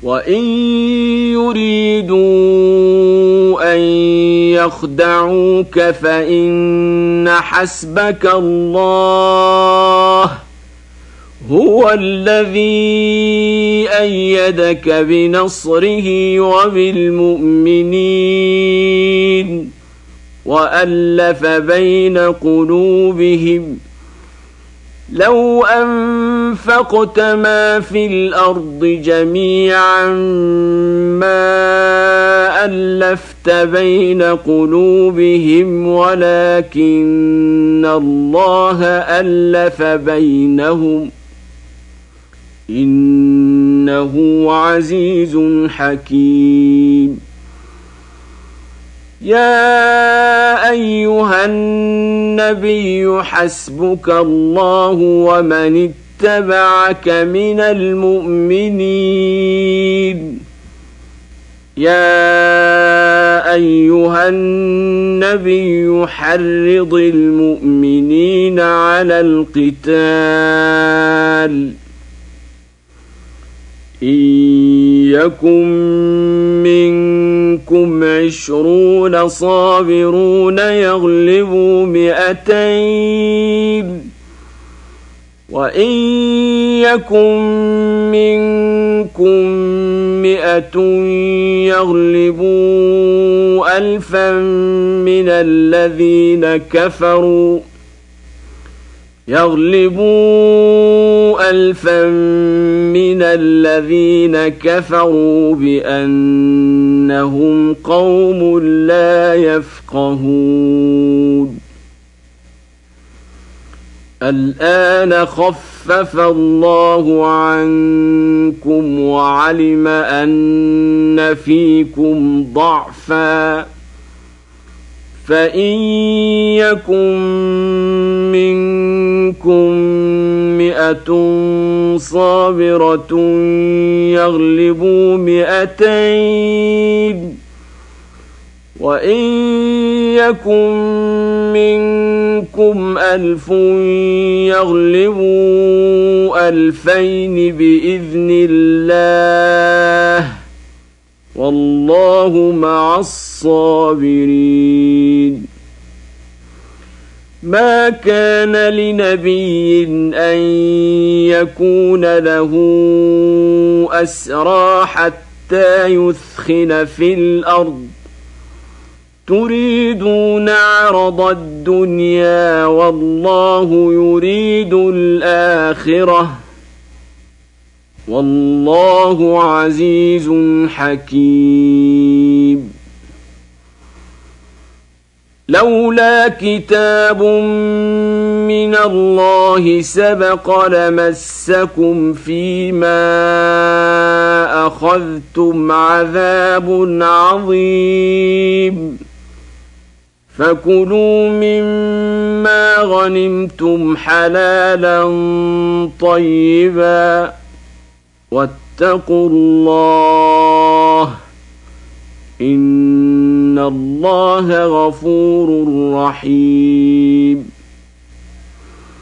وإن يريدوا أن يخدعوك فإن حسبك الله هو الذي أيدك بنصره وبالمؤمنين وألف بين قلوبهم لو أنفقت ما في الأرض جميعا ما ألفت بين قلوبهم ولكن الله ألف بينهم إنه عزيز حكيم. يا أيها النبي حسبك الله ومن اتبعك من المؤمنين. يا أيها النبي حرض المؤمنين على القتال إن يكن منكم 20 صابرون يغلبوا 200 وإن يكن منكم 100 يغلبوا 1000 من الذين كفروا بأنهم قوم لا يفقهون. الآن خفف الله عنكم وعلم أن فيكم ضعفا فإن يكن منكم 100 صابرة يغلبوا 200 وإن يكن منكم 1000 يغلبوا 2000 بإذن الله والله مع الصابرين. ما كان لنبي أن يكون له أسرى حتى يثخن في الأرض تريدون عرض الدنيا والله يريد الآخرة والله عزيز حكيم. لولا كتاب من الله سبق لمسكم فيما أخذتم عذاب عظيم فكلوا مما غنمتم حلالا طيبا واتقوا الله إن الله غفور رحيم.